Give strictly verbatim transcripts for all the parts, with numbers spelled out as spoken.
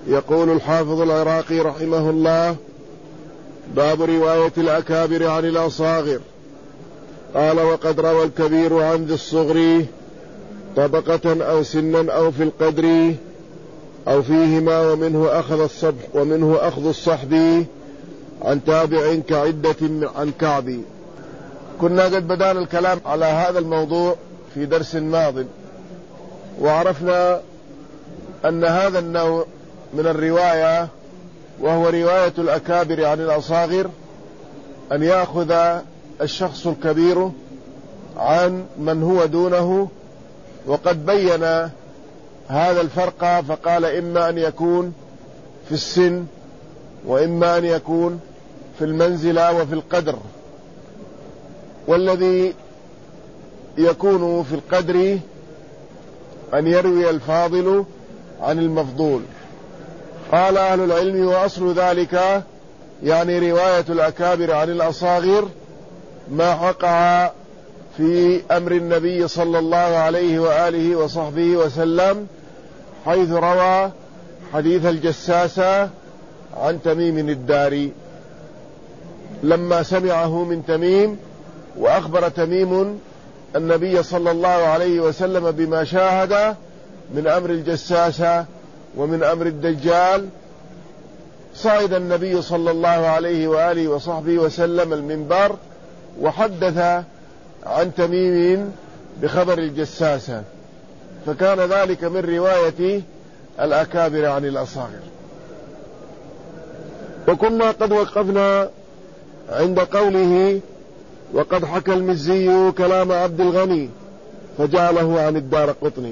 يقول الحافظ العراقي رحمه الله: باب رواية الأكابر عن الأصاغر. قال: وقد روى الكبير عن ذي الصغر طبقة أو سنا أو في القدر أو فيهما، ومنه أخذ الصبح ومنه أخذ الصحب عن تابع كعدة عن كعب. كنا قد بدأنا الكلام على هذا الموضوع في درس ماض، وعرفنا أن هذا النوع من الرواية وهو رواية الأكابر عن الأصاغر أن يأخذ الشخص الكبير عن من هو دونه، وقد بين هذا الفرق فقال: إما أن يكون في السن، وإما أن يكون في المنزلة وفي القدر. والذي يكون في القدر أن يروي الفاضل عن المفضول. قال أهل العلم: وأصل ذلك يعني رواية الأكابر عن الأصاغر ما وقع في أمر النبي صلى الله عليه وآله وصحبه وسلم، حيث روى حديث الجساسة عن تميم الداري لما سمعه من تميم، وأخبر تميم النبي صلى الله عليه وسلم بما شاهد من أمر الجساسة ومن أمر الدجال. صعد النبي صلى الله عليه وآله وصحبه وسلم المنبر وحدث عن تميم بخبر الجساسة، فكان ذلك من رواية الأكابر عن الأصاغر. وكنا قد وقفنا عند قوله: وقد حكى المزي كلام عبد الغني فجعله عن الدارقطني.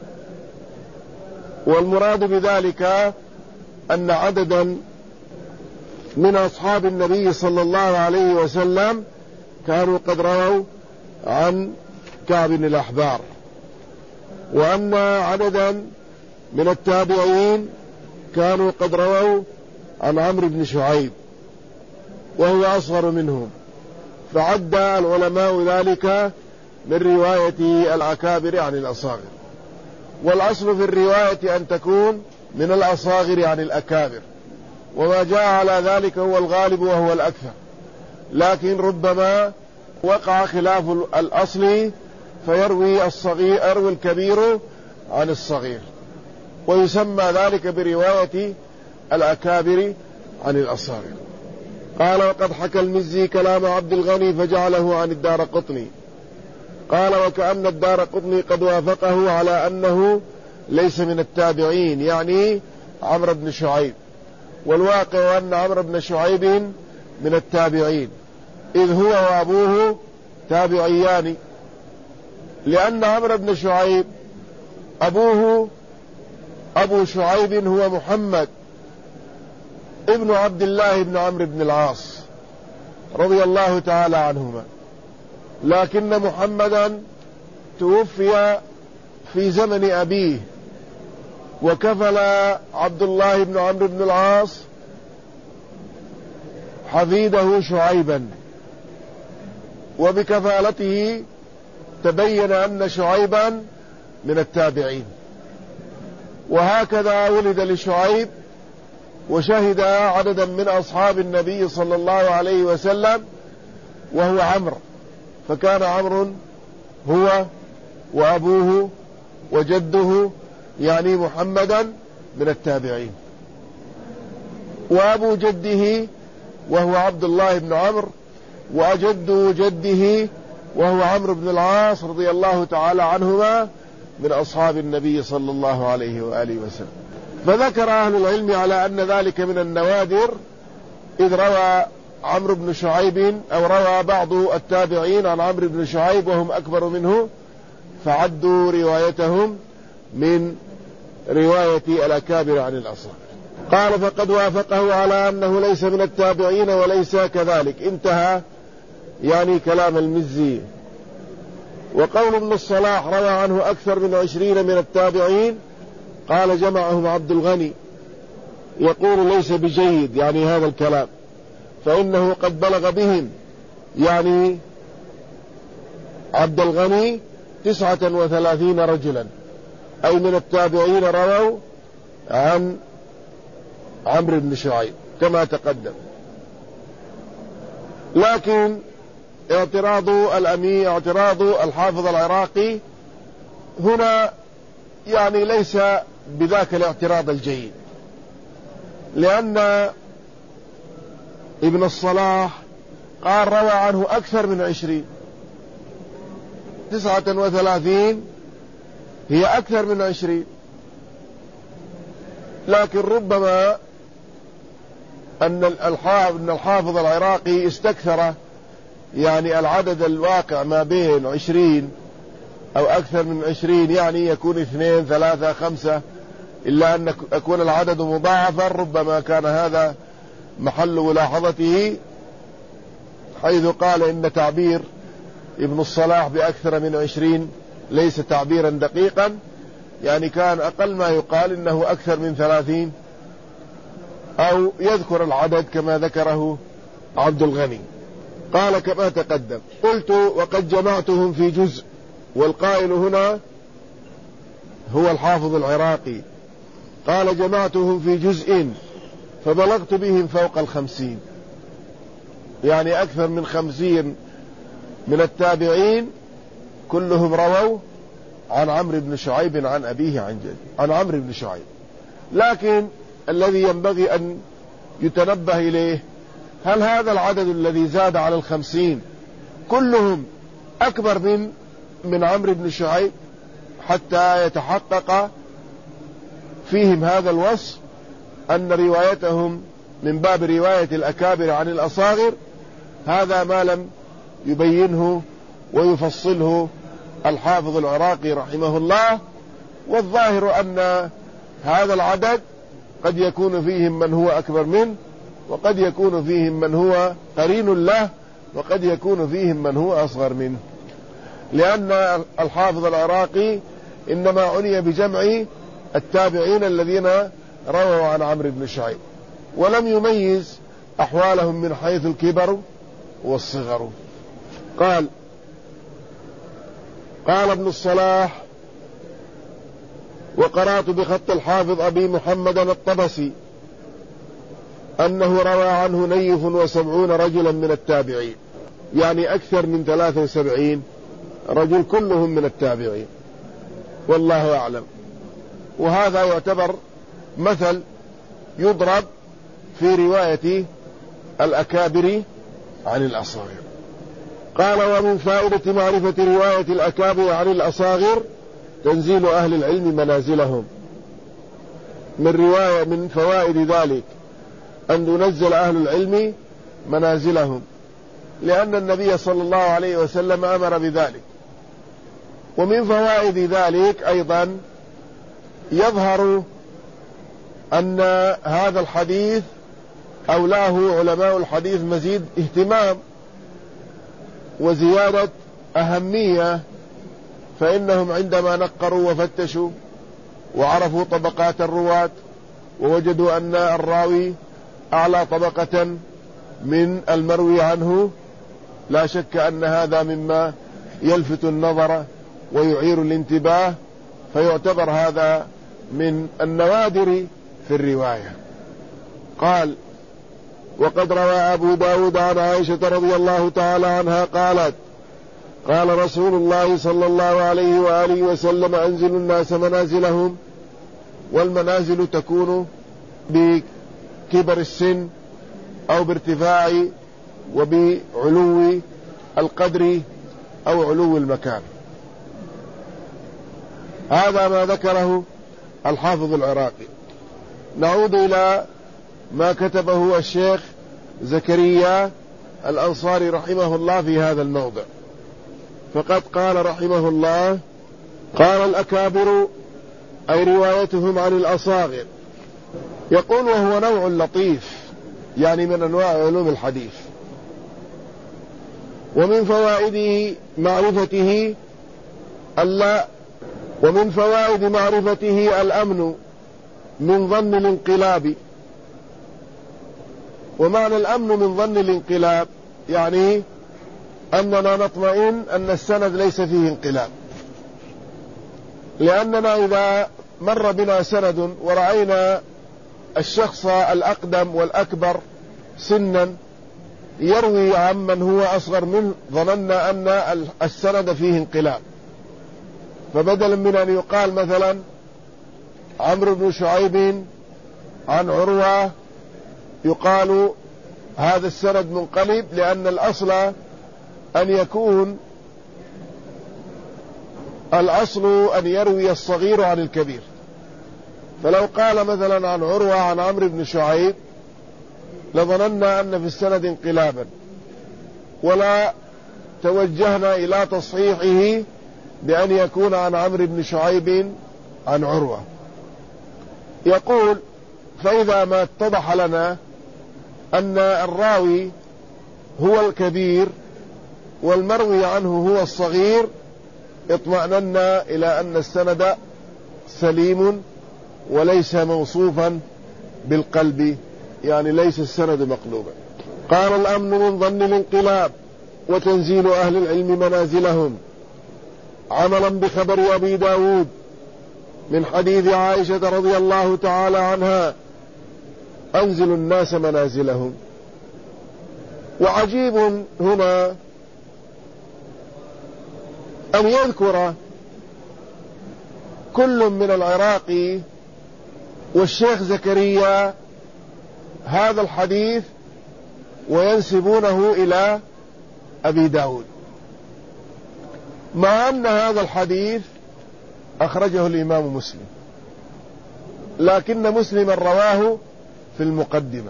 والمراد بذلك أن عددا من أصحاب النبي صلى الله عليه وسلم كانوا قد رووا عن كعب الأحبار، وأن عددا من التابعين كانوا قد رووا عن عمرو بن شعيب وهو أصغر منهم، فعد العلماء ذلك من رواية الأكابر عن الأصاغر. والأصل في الرواية أن تكون من الأصاغر عن الأكابر، وما جاء على ذلك هو الغالب وهو الأكثر، لكن ربما وقع خلاف الأصل فيروي الصغير يروي الكبير عن الصغير، ويسمى ذلك برواية الأكابر عن الأصاغر. قال: وقد حكى المزي كلام عبد الغني فجعله عن الدارقطني. قال: وكأن الدارقطني قد وافقه على أنه ليس من التابعين، يعني عمرو بن شعيب، والواقع أن عمرو بن شعيب من التابعين، إذ هو وأبوه تابعيان، لأن عمرو بن شعيب أبوه أبو شعيب هو محمد ابن عبد الله بن عمرو بن العاص رضي الله تعالى عنهما، لكن محمدا توفي في زمن أبيه، وكفل عبد الله بن عمرو بن العاص حفيده شعيبا، وبكفالته تبين أن شعيبا من التابعين. وهكذا ولد لشعيب وشهد عددا من أصحاب النبي صلى الله عليه وسلم وهو عمرو، فكان عمرو هو وأبوه وجده يعني محمدا من التابعين، وأبو جده وهو عبد الله بن عمرو، وأجد جده وهو عمرو بن العاص رضي الله تعالى عنهما من أصحاب النبي صلى الله عليه وآله وسلم. فذكر أهل العلم على أن ذلك من النوادر، إذ روى عمرو بن شعيب أو روى بعض التابعين عن عمرو بن شعيب وهم أكبر منه، فعدوا روايتهم من رواية الأكابر عن الأصاغر. قال: فقد وافقه على أنه ليس من التابعين وليس كذلك. انتهى يعني كلام المزي. وقول ابن الصلاح روى عنه أكثر من عشرين من التابعين، قال جمعهم عبد الغني، يقول ليس بجيد يعني هذا الكلام، فإنه قد بلغ بهم يعني عبد الغني تسعة وثلاثين رجلا، أي من التابعين رووا عن عمرو بن شعيب كما تقدم. لكن اعتراض الأمير اعتراض الحافظ العراقي هنا يعني ليس بذاك الاعتراض الجيد، لأن ابن الصلاح قال روى عنه أكثر من عشرين، تسعة وثلاثين هي أكثر من عشرين، لكن ربما أن الحافظ العراقي استكثر يعني العدد الواقع ما بين عشرين أو أكثر من عشرين، يعني يكون اثنين ثلاثة خمسة، إلا أن يكون العدد مضاعفا. ربما كان هذا محل ملاحظته، حيث قال إن تعبير ابن الصلاح بأكثر من عشرين ليس تعبيرا دقيقا، يعني كان أقل ما يقال إنه أكثر من ثلاثين، أو يذكر العدد كما ذكره عبد الغني. قال كما تقدم: قلت وقد جمعتهم في جزء، والقائل هنا هو الحافظ العراقي، قال جمعتهم في جزء فبلغت بهم فوق الخمسين، يعني أكثر من خمسين من التابعين كلهم رووا عن عمرو بن شعيب عن أبيه عن جده عن عمرو بن شعيب. لكن الذي ينبغي أن يتنبه إليه، هل هذا العدد الذي زاد على الخمسين كلهم أكبر من من عمرو بن شعيب حتى يتحقق فيهم هذا الوصف أن روايتهم من باب رواية الأكابر عن الأصاغر؟ هذا ما لم يبينه ويفصله الحافظ العراقي رحمه الله. والظاهر أن هذا العدد قد يكون فيهم من هو أكبر منه، وقد يكون فيهم من هو قرين له، وقد يكون فيهم من هو أصغر منه، لأن الحافظ العراقي إنما عني بجمع التابعين الذين رووا عن عمرو بن شعيب، ولم يميز أحوالهم من حيث الكبر والصغر. قال قال ابن الصلاح: وقرأت بخط الحافظ أبي محمد الطبسي أنه روى عنه نيف وسبعون رجلا من التابعين، يعني أكثر من ثلاثة وسبعين رجل كلهم من التابعين، والله أعلم. وهذا يعتبر مثل يضرب في رواية الأكابر عن الأصاغر. قال: ومن فائدة معرفة رواية الأكابر عن الأصاغر تنزيل أهل العلم منازلهم. من رواية من فوائد ذلك أن ينزل أهل العلم منازلهم، لأن النبي صلى الله عليه وسلم أمر بذلك. ومن فوائد ذلك أيضا يظهر أن هذا الحديث أولاه علماء الحديث مزيد اهتمام وزيادة أهمية، فإنهم عندما نقروا وفتشوا وعرفوا طبقات الرواة ووجدوا أن الراوي أعلى طبقة من المروي عنه، لا شك أن هذا مما يلفت النظر ويعير الانتباه، فيعتبر هذا من النوادر في الرواية. قال: وقد روى أبو داود عن عائشة رضي الله تعالى عنها قالت: قال رسول الله صلى الله عليه وآله وسلم: أنزلوا الناس منازلهم. والمنازل تكون بكبر السن أو بارتفاع وبعلو القدر أو علو المكان. هذا ما ذكره الحافظ العراقي. نعود إلى ما كتبه الشيخ زكريا الأنصاري رحمه الله في هذا الموضع، فقد قال رحمه الله: قال الأكابر أي روايتهم عن الأصاغر. يقول: وهو نوع لطيف، يعني من أنواع علوم الحديث. ومن فوائده معرفته ألا ومن فوائد معرفته الأمن من ظن الانقلاب. ومعنى الأمن من ظن الانقلاب يعني أننا نطمئن أن السند ليس فيه انقلاب، لأننا إذا مر بنا سند ورأينا الشخص الأقدم والأكبر سنا يروي عمن هو أصغر منه، ظننا أن السند فيه انقلاب، فبدلا من أن يقال مثلا عمرو بن شعيب عن عروة يقال هذا السند منقلب، لأن الأصل أن يكون الأصل أن يروي الصغير عن الكبير. فلو قال مثلا عن عروة عن عمرو بن شعيب لظننا أن في السند انقلابا، ولا توجهنا إلى تصحيحه بأن يكون عن عمرو بن شعيب عن عروة. يقول: فإذا ما اتضح لنا أن الراوي هو الكبير والمروي عنه هو الصغير اطمأننا إلى أن السند سليم وليس موصوفا بالقلب، يعني ليس السند مقلوبا. قال: الأمن من ظن الانقلاب وتنزيل أهل العلم منازلهم، عملا بخبر أبي داود من حديث عائشة رضي الله تعالى عنها: أنزل الناس منازلهم. وعجيب هنا أن يذكر كل من العراقي والشيخ زكريا هذا الحديث وينسبونه إلى أبي داود، مع أن هذا الحديث أخرجه الإمام مسلم، لكن مسلما رواه في المقدمة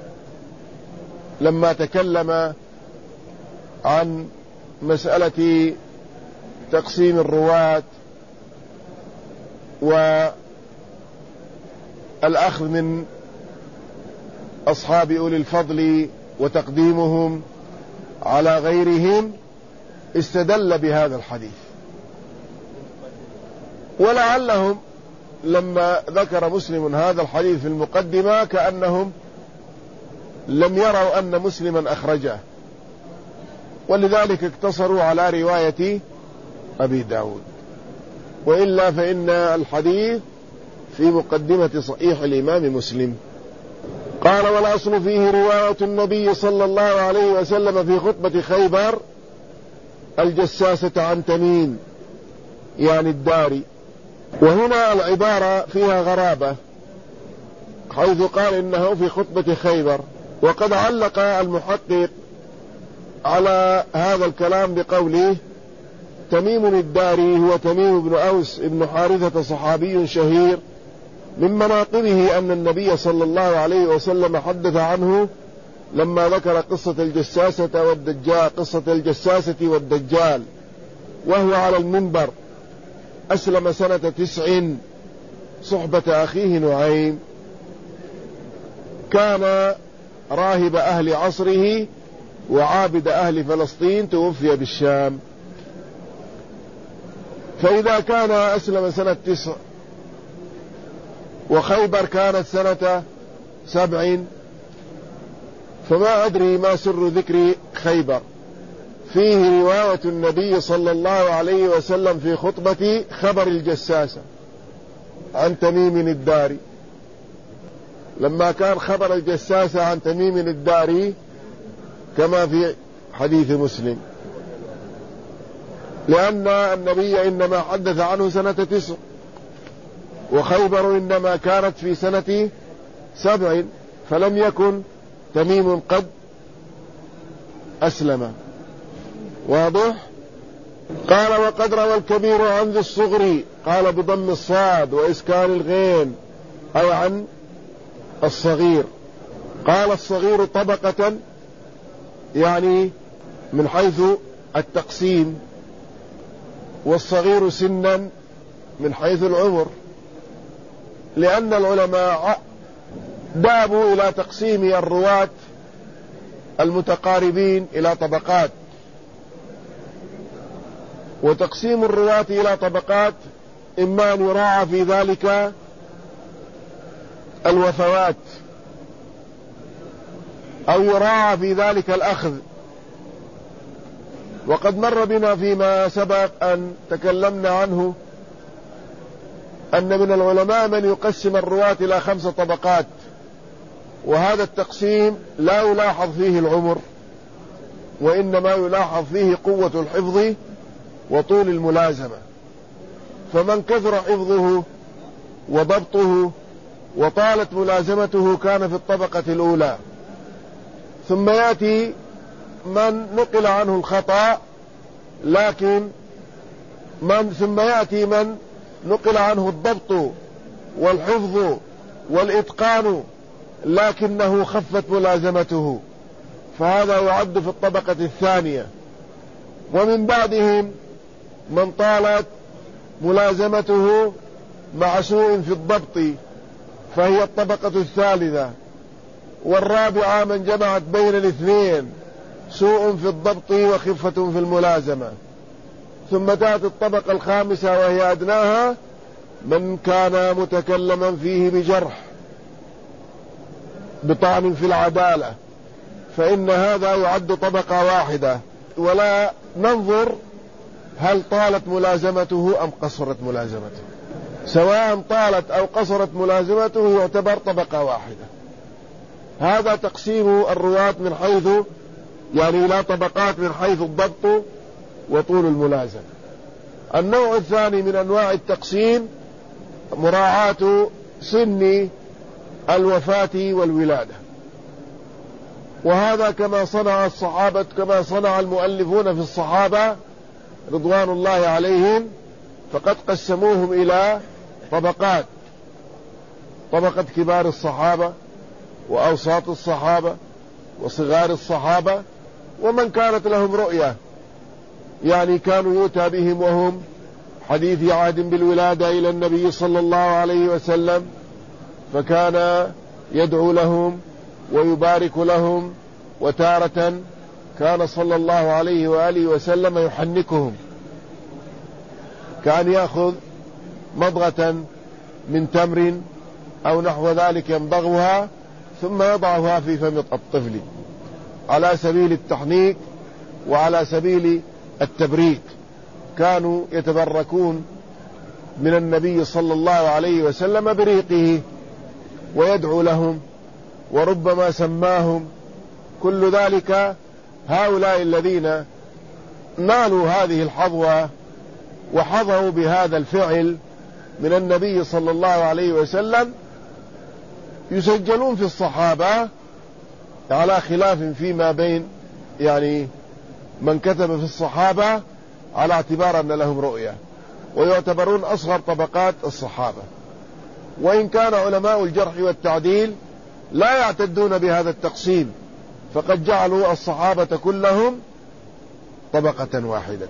لما تكلم عن مسألة تقسيم الرواة والأخذ من أصحاب أولي الفضل وتقديمهم على غيرهم، استدل بهذا الحديث. ولعلهم لما ذكر مسلم هذا الحديث في المقدمة كأنهم لم يروا أن مسلما أخرجه، ولذلك اقتصروا على رواية أبي داود، وإلا فإن الحديث في مقدمة صحيح الإمام مسلم. قال: والأصل فيه رواية النبي صلى الله عليه وسلم في خطبة خيبر الجساسة عن تميم يعني الداري. وهنا العبارة فيها غرابة، حيث قال إنه في خطبة خيبر، وقد علق المحقق على هذا الكلام بقوله: تميم الداري هو تميم بن أوس بن حارثة صحابي شهير، من مناقبه أن النبي صلى الله عليه وسلم حدث عنه لما ذكر قصة الجساسة والدجال قصة الجساسة والدجال وهو على المنبر: أسلم سنة تسع صحبة أخيه نعيم، كان راهب أهل عصره وعابد أهل فلسطين، توفي بالشام. فإذا كان أسلم سنة تسع وخيبر كانت سنة سبع، فما أدري ما سر ذكر خيبر. فيه رواية النبي صلى الله عليه وسلم في خطبة خبر الجساسة عن تميم الداري، لما كان خبر الجساسة عن تميم الداري كما في حديث مسلم، لأن النبي إنما حدث عنه سنة تسع، وخيبر إنما كانت في سنة سبع، فلم يكن تميم قد أسلم. واضح؟ قال: وقد روى الكبير عن ذي الصغر، قال بضم الصاد وإسكان الغين، أي عن الصغير. قال: الصغير طبقة يعني من حيث التقسيم، والصغير سنا من حيث العمر، لأن العلماء ذهبوا إلى تقسيم الرواة المتقاربين إلى طبقات، وتقسيم الرواة إلى طبقات إما أن يراعى في ذلك الوفوات أو يراعى في ذلك الأخذ. وقد مر بنا فيما سبق أن تكلمنا عنه أن من العلماء من يقسم الرواة إلى خمس طبقات: وهذا التقسيم لا يلاحظ فيه العمر، وإنما يلاحظ فيه قوة الحفظ وطول الملازمة. فمن كثر حفظه وضبطه وطالت ملازمته كان في الطبقة الأولى. ثم يأتي من نقل عنه الخطأ لكن من ثم يأتي من نقل عنه الضبط والحفظ والإتقان لكنه خفت ملازمته، فهذا يعد في الطبقة الثانية. ومن بعدهم من طالت ملازمته مع سوء في الضبط فهي الطبقة الثالثة. والرابعة من جمعت بين الاثنين، سوء في الضبط وخفة في الملازمة. ثم تأتي الطبقة الخامسة وهي أدناها، من كان متكلما فيه بجرح بطعن في العدالة، فإن هذا يعد طبقة واحدة، ولا ننظر هل طالت ملازمته أم قصرت ملازمته، سواء طالت أو قصرت ملازمته يعتبر طبقة واحدة. هذا تقسيم الرواة من حيث يعني لا طبقات من حيث الضبط وطول الملازمة. النوع الثاني من أنواع التقسيم مراعاة سن الوفاة والولادة، وهذا كما صنع الصحابة كما صنع المؤلفون في الصحابة رضوان الله عليهم، فقد قسموهم إلى طبقات: طبقة كبار الصحابة وأوساط الصحابة وصغار الصحابة ومن كانت لهم رؤية، يعني كانوا يؤتى بهم وهم حديث عهد بالولادة إلى النبي صلى الله عليه وسلم، فكان يدعو لهم ويبارك لهم، وتارة كان صلى الله عليه وآله وسلم يحنكهم، كان يأخذ مضغة من تمر أو نحو ذلك يمضغها ثم يضعها في فم الطفل على سبيل التحنيك وعلى سبيل التبريك. كانوا يتبركون من النبي صلى الله عليه وسلم بريقه ويدعو لهم، وربما سماهم. كل ذلك هؤلاء الذين نالوا هذه الحظوة وحظوا بهذا الفعل من النبي صلى الله عليه وسلم يسجلون في الصحابة على خلاف فيما بين يعني من كتب في الصحابة، على اعتبار أن لهم رؤية، ويعتبرون أصغر طبقات الصحابة. وإن كان علماء الجرح والتعديل لا يعتدون بهذا التقسيم، فقد جعلوا الصحابة كلهم طبقة واحدة.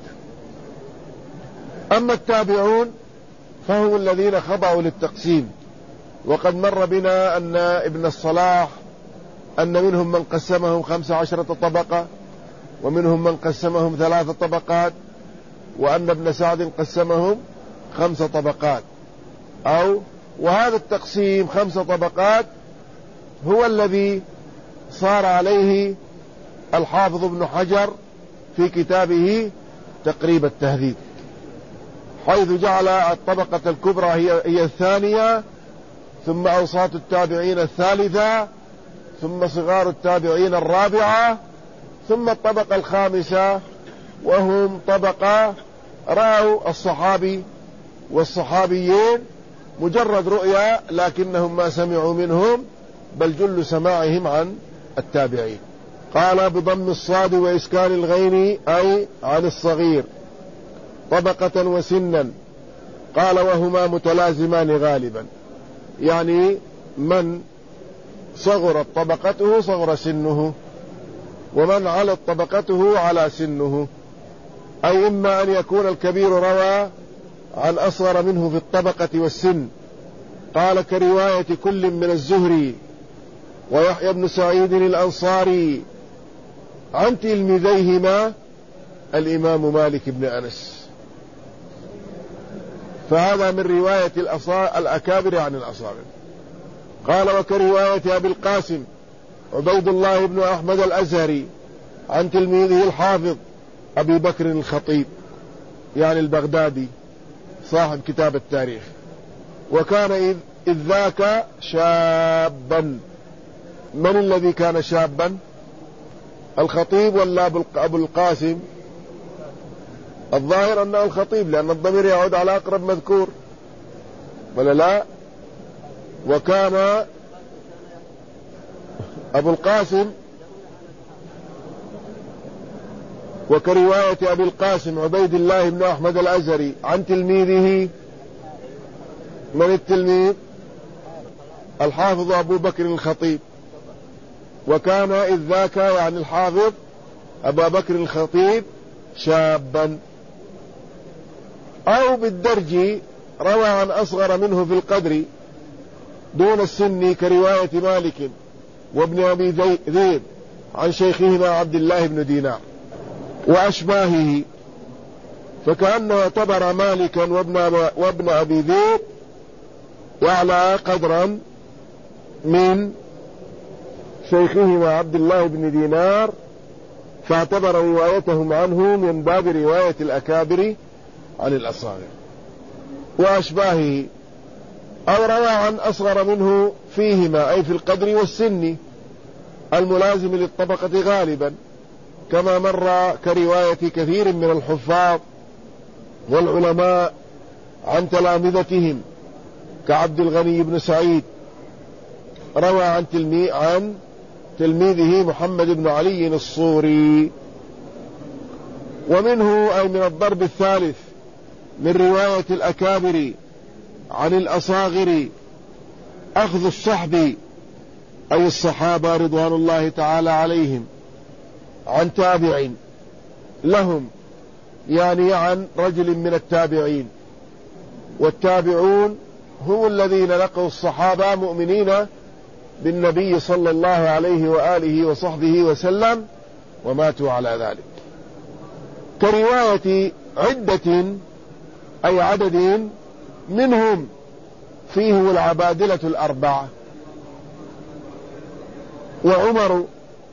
أما التابعون فهم الذين خضعوا للتقسيم، وقد مر بنا أن ابن الصلاح أن منهم من قسمهم خمس عشرة طبقة، ومنهم من قسمهم ثلاث طبقات، وأن ابن سعد قسمهم خمس طبقات. أو وهذا التقسيم خمس طبقات هو الذي صار عليه الحافظ ابن حجر في كتابه تقريب التهذيب، حيث جعل الطبقة الكبرى هي, هي الثانية، ثم أوساط التابعين الثالثة، ثم صغار التابعين الرابعة، ثم الطبقة الخامسة وهم طبقة رأوا الصحابي والصحابيين مجرد رؤيا لكنهم ما سمعوا منهم، بل جل سماعهم عن التابعين. قال بضم الصاد وإسكان الغين أي عن الصغير طبقة وسنا. قال وهما متلازمان غالبا، يعني من صغرت طبقته صغر سنه، ومن علت طبقته على سنه، أي إما أن يكون الكبير روى عن أصغر منه في الطبقة والسن. قال كرواية كل من الزهري ويحيى بن سعيد الأنصاري عن تلميذيهما الإمام مالك بن أنس، فهذا من رواية الأكابر عن الأصاغر. قال وكرواية أبي القاسم عبيد الله بن أحمد الأزهري عن تلميذه الحافظ أبي بكر الخطيب، يعني البغدادي صاحب كتاب التاريخ، وكان إذ, إذ ذاك شابا، من الذي كان شابا؟ الخطيب ولا أبو القاسم؟ الظاهر أنه الخطيب، لأن الضمير يعود على أقرب مذكور، ولا لا؟ وكان أبو القاسم، وكرواية أبي القاسم عبيد الله بن أحمد الأزهري عن تلميذه، من التلميذ؟ الحافظ أبو بكر الخطيب. وكان إذ ذاك يعني الحافظ أبا بكر الخطيب شابا. أو بالدرج روى عن أصغر منه في القدر دون السن، كرواية مالك وابن أبي ذئب عن شيخهما عبد الله بن دينار وأشباهه، فكأنه اعتبر مالكا وابن, وابن أبي ذئب وأعلى قدرا من شيخهما عبد الله بن دينار، فاعتبر روايتهم عنه من باب رواية الأكابر عن الأصاغر وأشباهه. أو روى عن أصغر منه فيهما، أي في القدر والسن الملازم للطبقة غالبا، كما مر كرواية كثير من الحفاظ والعلماء عن تلامذتهم كعبد الغني بن سعيد، روى عن, تلمي عن تلميذه محمد بن علي الصوري. ومنه أي من الضرب الثالث من رواية الأكابر عن الأصاغر أخذ الصحب، أي الصحابة رضوان الله تعالى عليهم، عن تابع لهم، يعني عن رجل من التابعين. والتابعون هم الذين لقوا الصحابة مؤمنين بالنبي صلى الله عليه وآله وصحبه وسلم وماتوا على ذلك، كرواية عدة أي عدد منهم فيه العبادلة الأربعة وعمر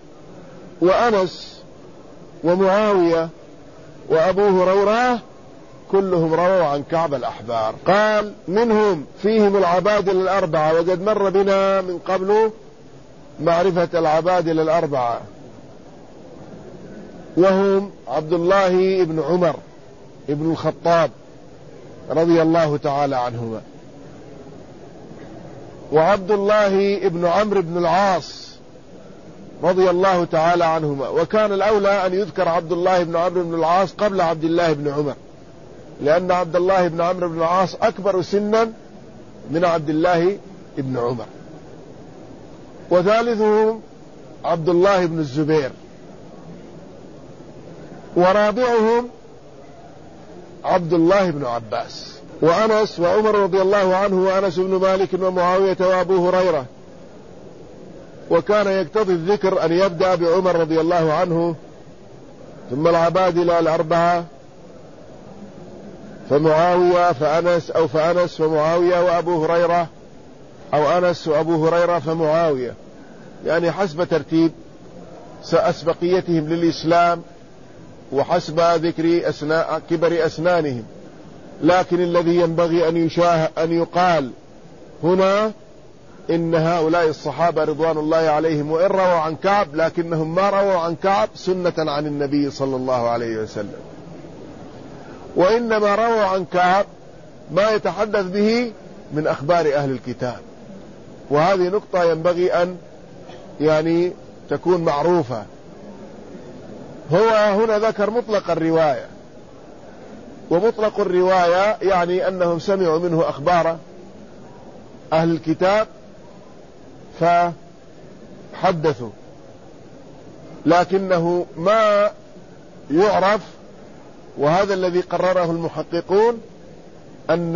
وأنس ومعاوية وأبو هريرة، كلهم رووا عن كعب الأحبار. قال منهم فيهم العبادلة الأربعة، وقد مر بنا من قبل معرفة العبادلة الأربعة، وهم عبد الله بن عمر ابن الخطاب رضي الله تعالى عنهما، وعبد الله بن عمرو بن العاص رضي الله تعالى عنهما. وكان الأولى أن يذكر عبد الله بن عمرو بن العاص قبل عبد الله بن عمر، لأن عبد الله بن عمرو بن العاص أكبر سنا من عبد الله بن عمر. وثالثهم عبد الله بن الزبير، ورابعهم عبد الله بن عباس وأنس وعمر رضي الله عنه وأنس بن مالك ومعاوية وأبو هريرة. وكان يقتضي الذكر أن يبدأ بعمر رضي الله عنه، ثم العبادلة الأربعة، فمعاوية فأنس، أو فأنس ومعاوية وأبو هريرة، أو أنس وأبو هريرة فمعاوية، يعني حسب ترتيب أسبقيتهم للإسلام وحسب ذكر أسناء كبر أسنانهم. لكن الذي ينبغي أن يشاه أن يقال هنا إن هؤلاء الصحابة رضوان الله عليهم وإن رووا عن كعب، لكنهم ما رووا عن كعب سنة عن النبي صلى الله عليه وسلم، وإنما رووا عن كعب ما يتحدث به من أخبار أهل الكتاب. وهذه نقطة ينبغي أن يعني تكون معروفة. هو هنا ذكر مطلق الرواية، ومطلق الرواية يعني أنهم سمعوا منه أخبار أهل الكتاب فحدثوا، لكنه ما يعرف، وهذا الذي قرره المحققون، أن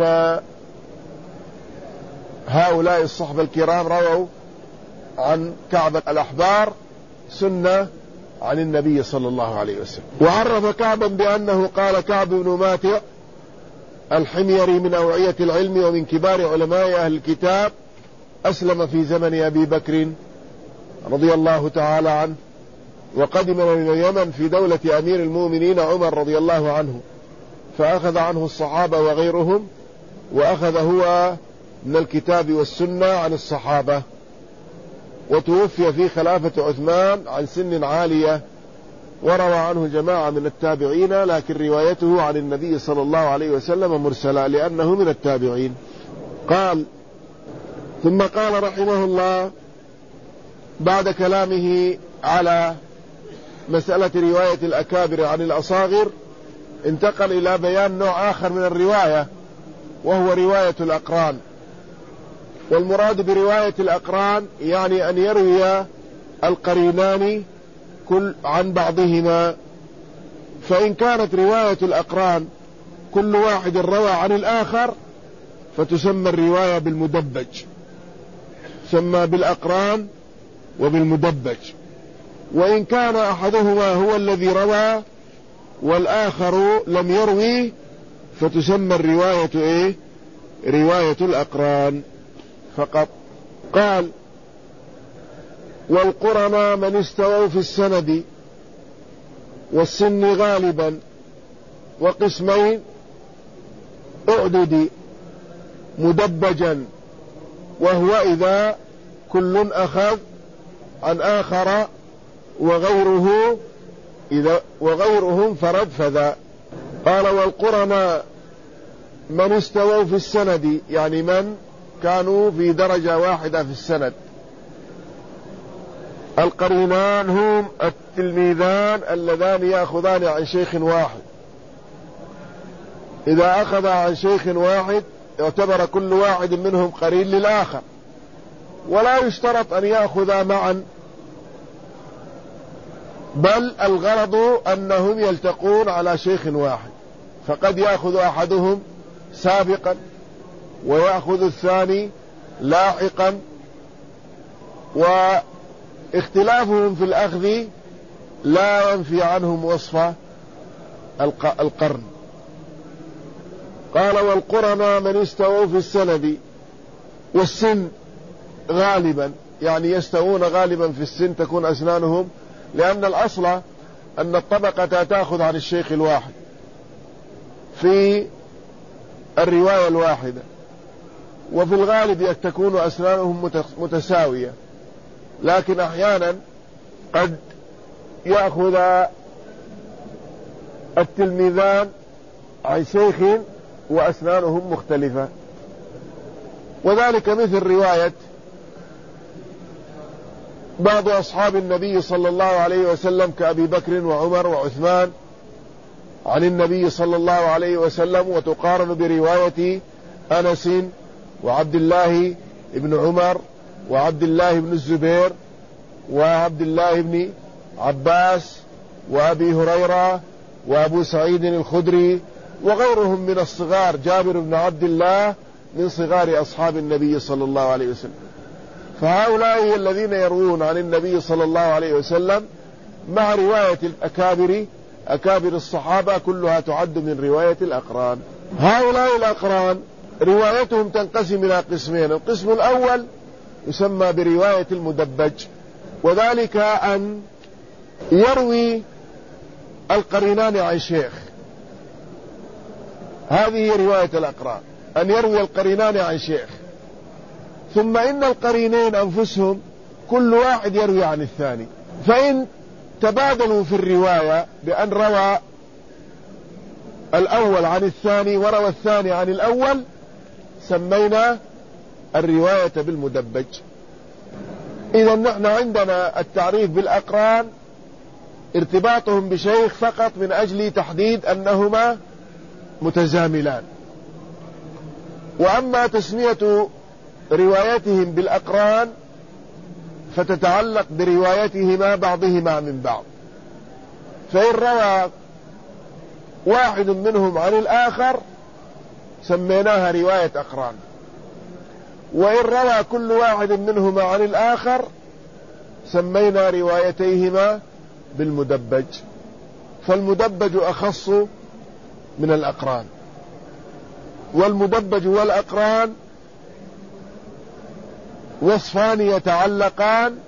هؤلاء الصحبة الكرام رووا عن كعب الأحبار سنة عن النبي صلى الله عليه وسلم. وعرف كعبا بأنه قال كعب بن ماتع الحميري من أوعية العلم ومن كبار علماء أهل الكتاب، أسلم في زمن أبي بكر رضي الله تعالى عنه، وقدم من اليمن في دولة أمير المؤمنين عمر رضي الله عنه، فأخذ عنه الصحابة وغيرهم، وأخذ هو من الكتاب والسنة عن الصحابة. وتوفي في خلافة عثمان عن سن عالية، وروى عنه جماعة من التابعين، لكن روايته عن النبي صلى الله عليه وسلم مرسلة لأنه من التابعين. قال: ثم قال رحمه الله بعد كلامه على مسألة رواية الأكابر عن الأصاغر، انتقل إلى بيان نوع آخر من الرواية، وهو رواية الأقران. والمراد برواية الأقران يعني أن يروي القرينان كل عن بعضهما. فإن كانت رواية الأقران كل واحد روى عن الآخر فتسمى الرواية بالمدبج، تسمى بالأقران وبالمدبج. وإن كان أحدهما هو الذي روى والآخر لم يروي فتسمى الرواية إيه؟ رواية الأقران فقط. قال: والقرنى من استووا في السند والسن غالبا وقسمين اعدد مدبجا، وهو إذا كل أخذ عن آخر وغيره إذا وغيرهم فرد فذا. قال: والقرنى من استووا في السند، يعني من كانوا في درجة واحدة في السند. القرينان هم التلميذان اللذان يأخذان عن شيخ واحد. إذا أخذ عن شيخ واحد يعتبر كل واحد منهم قرين للآخر، ولا يشترط أن يأخذا معا، بل الغرض أنهم يلتقون على شيخ واحد، فقد يأخذ أحدهم سابقا ويأخذ الثاني لاحقا، واختلافهم في الأخذ لا ينفي عنهم وصف القرن. قال: والقرنى من استووا في السند والسن غالبا، يعني يستوون غالبا في السن، تكون أسنانهم، لأن الأصل أن الطبقة تأخذ عن الشيخ الواحد في الرواية الواحدة، وفي الغالب تكون أسنانهم متساوية، لكن أحيانا قد يأخذ التلميذان عن شيخ وأسنانهم مختلفة. وذلك مثل رواية بعض أصحاب النبي صلى الله عليه وسلم كأبي بكر وعمر وعثمان عن النبي صلى الله عليه وسلم، وتقارن برواية أنس وعبد الله بن عمر وعبد الله بن الزبير وعبد الله بن عباس وأبي هريرة وأبو سعيد الخدري وغيرهم من الصغار، جابر بن عبد الله من صغار أصحاب النبي صلى الله عليه وسلم. فهؤلاء الذين يروون عن النبي صلى الله عليه وسلم مع رواية الأكابر، أكابر الصحابة كلها تعد من رواية الأقران. هؤلاء الأقران روايتهم تنقسم إلى قسمين. القسم الأول يسمى برواية المدبج، وذلك أن يروي القرينان عن شيخ، هذه رواية الأقران، أن يروي القرينان عن شيخ، ثم إن القرينين أنفسهم كل واحد يروي عن الثاني، فإن تبادلوا في الرواية بأن روى الأول عن الثاني وروى الثاني عن الأول سمينا الرواية بالمدبج. إذا نحن عندنا التعريف بالأقران ارتباطهم بشيخ فقط من أجل تحديد أنهما متزاملان. وأما تسمية روايتهم بالأقران فتتعلق بروايتهما بعضهما من بعض، فإن روى واحد منهم عن الآخر سميناها رواية أقران، وإن روى كل واحد منهما عن الآخر سمينا روايتيهما بالمدبج. فالمدبج أخص من الأقران، والمدبج والأقران وصفان يتعلقان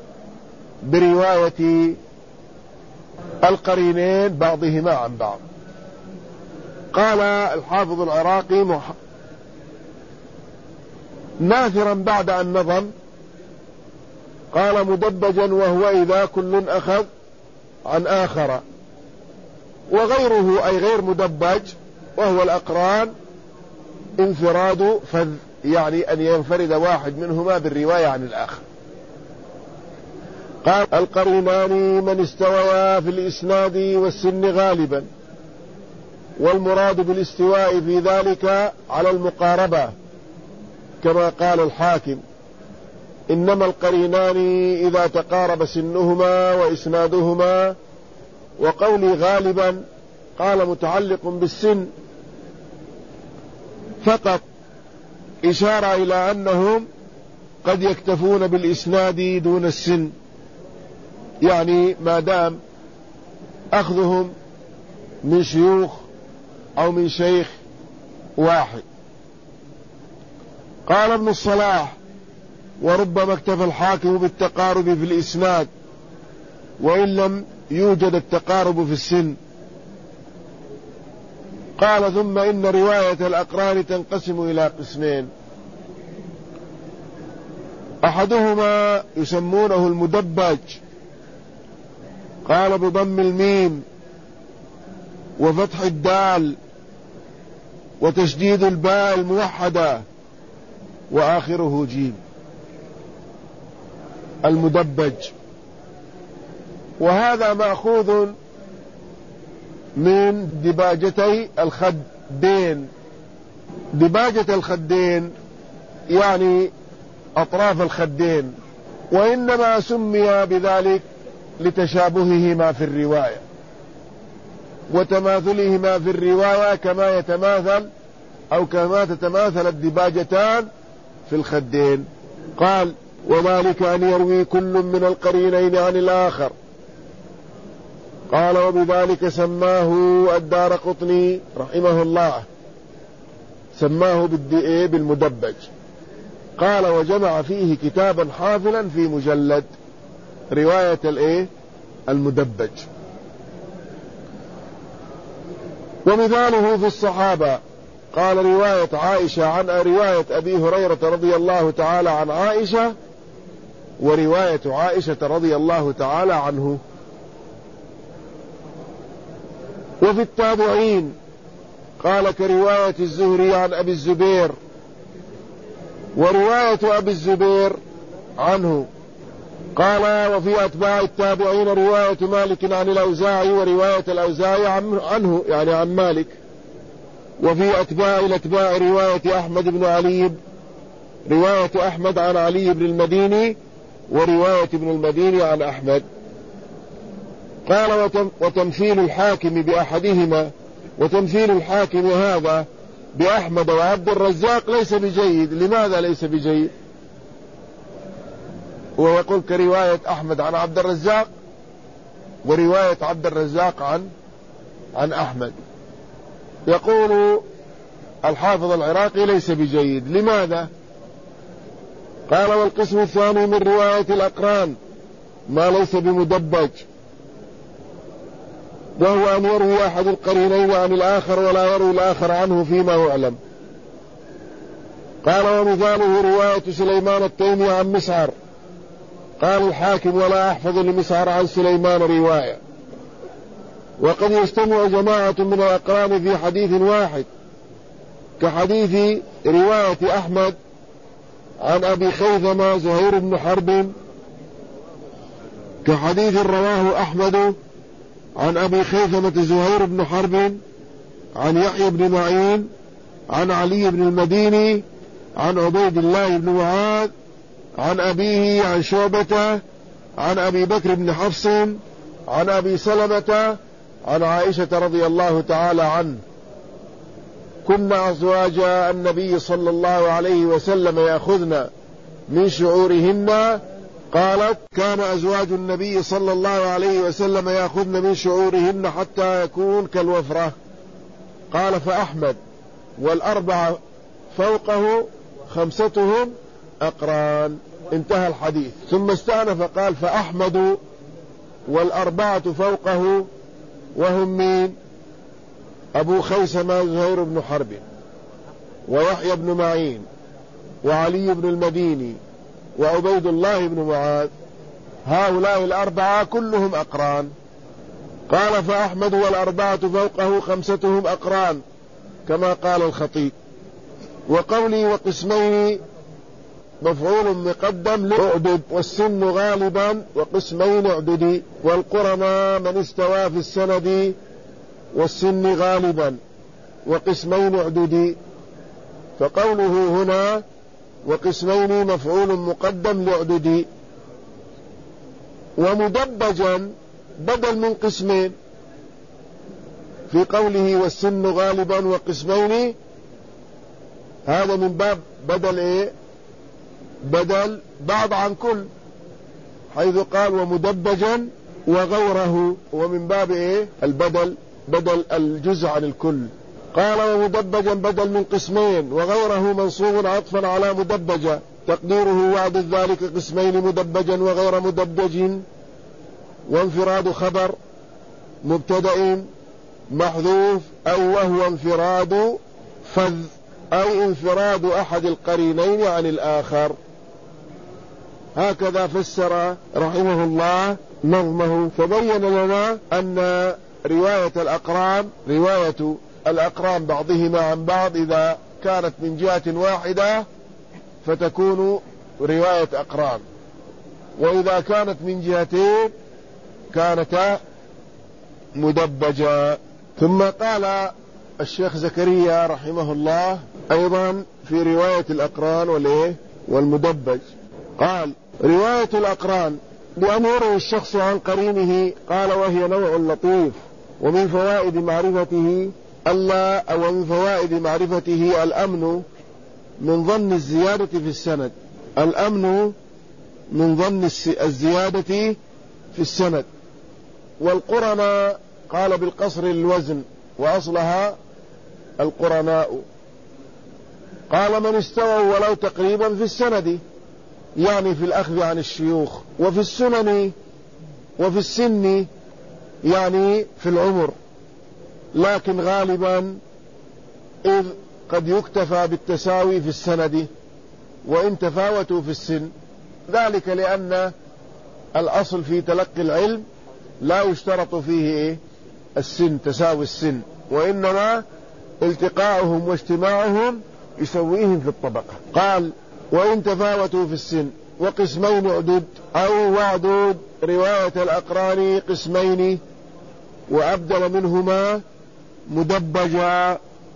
برواية القرينين بعضهما عن بعض. قال الحافظ العراقي مح... ناثرا بعد أن نظم قال مدبجا وهو إذا كل أخذ عن آخر، وغيره أي غير مدبج وهو الأقران انفراد فذ، يعني أن ينفرد واحد منهما بالرواية عن الآخر. قال القرينان من استويا في الإسناد والسن غالبا، والمراد بالاستواء في ذلك على المقاربة كما قال الحاكم إنما القرينان إذا تقارب سنهما وإسنادهما. وقولي غالبا قال متعلق بالسن فقط، إشارة إلى أنهم قد يكتفون بالإسناد دون السن، يعني ما دام أخذهم من شيوخ أو من شيخ واحد. قال ابن الصلاح وربما اكتفى الحاكم بالتقارب في الإسناد وإن لم يوجد التقارب في السن. قال ثم إن رواية الأقران تنقسم إلى قسمين، أحدهما يسمونه المدبج، قال بضم الميم وفتح الدال وتشديد الباء الموحدة وآخره جيم، المدبج. وهذا مأخوذ من دباجتي الخدين. دباجة الخدين يعني أطراف الخدين، وإنما سمي بذلك لتشابههما في الرواية وتماثلهما في الرواية كما يتماثل أو كما تتماثل الدباجتان في الخدين. قال وذلك أن يروي كل من القرينين عن الآخر. قال وبذلك سماه الدارقطني رحمه الله، سماه بالمدبج. قال وجمع فيه كتابا حافلا في مجلد رواية الايه المدبج. ومثاله في الصحابة قال رواية عائشة عن رواية أبي هريرة رضي الله تعالى عن عائشة، ورواية عائشة رضي الله تعالى عنه. وفي التابعين قال كرواية الزهري عن أبي الزبير، ورواية أبي الزبير عنه. قال وفي أتباع التابعين رواية مالك عن الأوزاعي، ورواية الأوزاعي عنه يعني عن مالك. وفي أتباع الأتباع رواية أحمد بن علي، رواية أحمد عن علي بن المديني، ورواية ابن المديني عن أحمد. قال وتمثيل الحاكم بأحدهما، وتمثيل الحاكم هذا بأحمد وعبد الرزاق ليس بجيد. لماذا ليس بجيد؟ ويقول كرواية أحمد عن عبد الرزاق، ورواية عبد الرزاق عن عن أحمد. يقول الحافظ العراقي ليس بجيد. لماذا؟ قال والقسم الثاني من رواية الأقران ما ليس بمدبج، وهو أن يروي أحد القرينين عن الآخر ولا يروي الآخر عنه فيما يعلم. قال ومثاله رواية سليمان التيمي عن مسعر. قال الحاكم ولا أحفظ لمسعر عن سليمان رواية. وقد يجتمع جماعة من الأقران في حديث واحد، كحديث رواية أحمد عن أبي خيثمة زهير بن حرب، كحديث رواه أحمد عن أبي خيثمة زهير بن حرب عن يحيى بن معين عن علي بن المديني عن عبيد الله بن معاذ عن أبيه عن شعبة عن أبي بكر بن حفص عن أبي سلمة عن عائشة رضي الله تعالى عنه كنا أزواج النبي صلى الله عليه وسلم يأخذن من شعورهن. قالت كان أزواج النبي صلى الله عليه وسلم يأخذن من شعورهن حتى يكون كالوفرة. قال فأحمد والأربعة فوقه خمستهم أقران. انتهى الحديث. ثم استأنف قال فأحمد والأربعة فوقه، وهم مين؟ أبو خيثمة زهير بن حرب، ويحيى بن معين، وعلي بن المديني، وعبيد الله بن معاذ. هؤلاء الأربعة كلهم أقران. قال فأحمد والأربعة فوقه خمستهم أقران كما قال الخطيب. وقولي وقسمين مفعول مقدم لأعدد، والسن غالبا وقسمين اعددي، والقرنى من استوى في السند والسن غالبا وقسمين اعددي. فقوله هنا وقسمين مفعول مقدم لأعددي، ومدبجا بدل من قسمين في قوله والسن غالبا وقسمين، هذا من باب بدل ايه؟ بدل بعض عن كل، حيث قال ومدبجا وغوره، ومن باب ايه؟ البدل، بدل الجزء عن الكل. قال ومدبجا بدل من قسمين، وغوره منصوب عطفا على مدبجا، تقديره وعد ذلك قسمين مدبجا وغير مدبج، وانفراد خبر مبتدأ محذوف، أي وهو انفراد فذ، أي انفراد أحد القرينين عن الآخر. هكذا فسر رحمه الله نظمه، فبين لنا أن رواية الأقران رواية الأقران بعضهما عن بعض إذا كانت من جهة واحدة فتكون رواية أقران، وإذا كانت من جهتين كانتا مدبجا. ثم قال الشيخ زكريا رحمه الله أيضا في رواية الأقران والإيه والمدبج، قال رواية الأقران بأن يروي الشخص عن قرينه، قال وهي نوع لطيف، ومن فوائد معرفته ألا أو من فوائد معرفته الأمن من ظن الزيادة في السند، الأمن من ظن الزيادة في السند. والقرناء قال بالقصر الوزن وأصلها القرناء. قال من استووا ولو تقريبا في السند، يعني في الأخذ عن الشيوخ، وفي السنن وفي السن يعني في العمر، لكن غالبا إذ قد يكتفى بالتساوي في السند وإن تفاوتوا في السن، ذلك لأن الأصل في تلقي العلم لا يشترط فيه إيه؟ السن، تساوي السن، وإنما التقاؤهم واجتماعهم يسويهم في الطبقة. قال وإن تفاوتوا في السن. وقسمين اعدد أو واعدد رواية الأقران قسمين، وأبدل منهما مدبجا،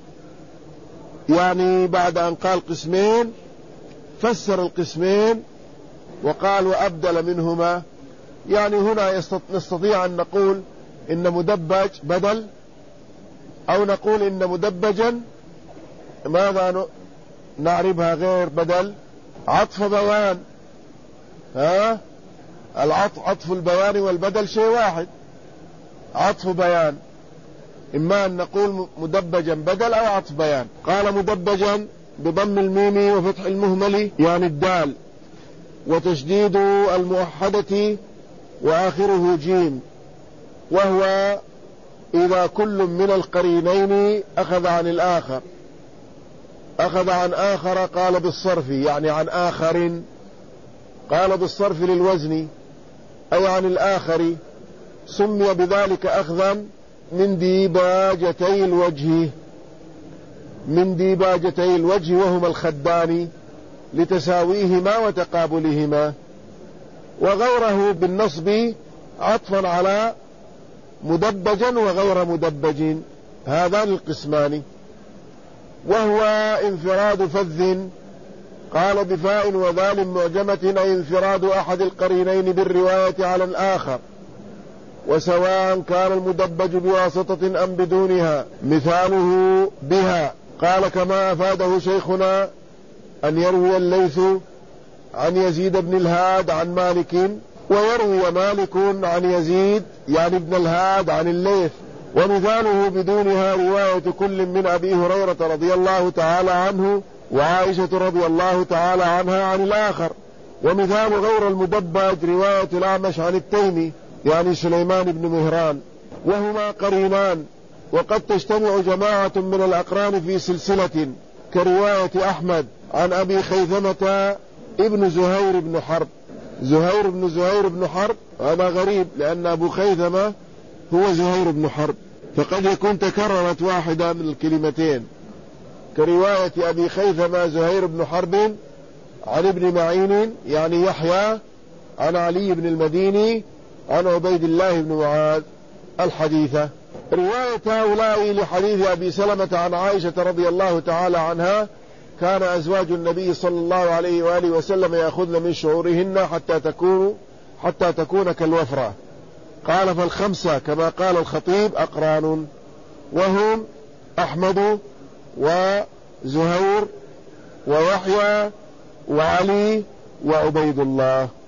يعني بعد أن قال قسمين فسر القسمين وقال وأبدل منهما، يعني هنا نستطيع أن نقول إن مدبج بدل، أو نقول إن مدبجا ماذا نعربها غير بدل؟ عطف بيان. ها العطف عطف البيان والبدل شيء واحد، عطف بيان، إما أن نقول مدبجا بدل أو عطف بيان. قال مدبجا بضم الميم وفتح المهمل يعني الدال، وتشديد الموحدة وآخره جيم، وهو إذا كل من القرينين أخذ عن الآخر. أخذ عن آخر قال بالصرف يعني عن آخر، قال بالصرف للوزن أي عن الآخر، سمي بذلك أخذا من ديباجتي الوجه، من ديباجتي الوجه وهما الخدان لتساويهما وتقابلهما. وغيره بالنصب عطفا على مدبجا وغير مدبج، هذان القسمان. وهو انفراد فذ، قال بفاء وذال معجمة، أي انفراد أحد القرينين بالرواية على الآخر، وسواء كان المدبج بواسطة أم بدونها، مثاله بها. قال كما أفاده شيخنا أن يروي الليث عن يزيد بن الهاد عن مالك، ويروي مالك عن يزيد يعني ابن الهاد عن الليث. ومثاله بدونها رواية كل من أبي هريرة رضي الله تعالى عنه وعائشة رضي الله تعالى عنها عن الآخر. ومثال غير المدبج رواية الأعمش عن التيمي يعني سليمان بن مهران، وهما قرينان، وقد تجتمع جماعة من الأقران في سلسلة كرواية أحمد عن أبي خيثمة ابن زهير بن حرب زهير بن زهير بن حرب، هذا غريب لأن أبو خيثمة هو زهير بن حرب، فقد يكون تكررت واحدة من الكلمتين كرواية أبي خيثمة زهير بن حرب عن ابن معين يعني يحيى عن علي بن المديني عن عبيد الله بن معاذ الحديثة. رواية هؤلاء لحديث أبي سلمة عن عائشة رضي الله تعالى عنها: كان أزواج النبي صلى الله عليه وآله وسلم يأخذن من شعورهن حتى تكون حتى تكون كالوفرة. قال: فالخمسة كما قال الخطيب أقران، وهم أحمد وزهير ويحيى وعلي وعبيد الله.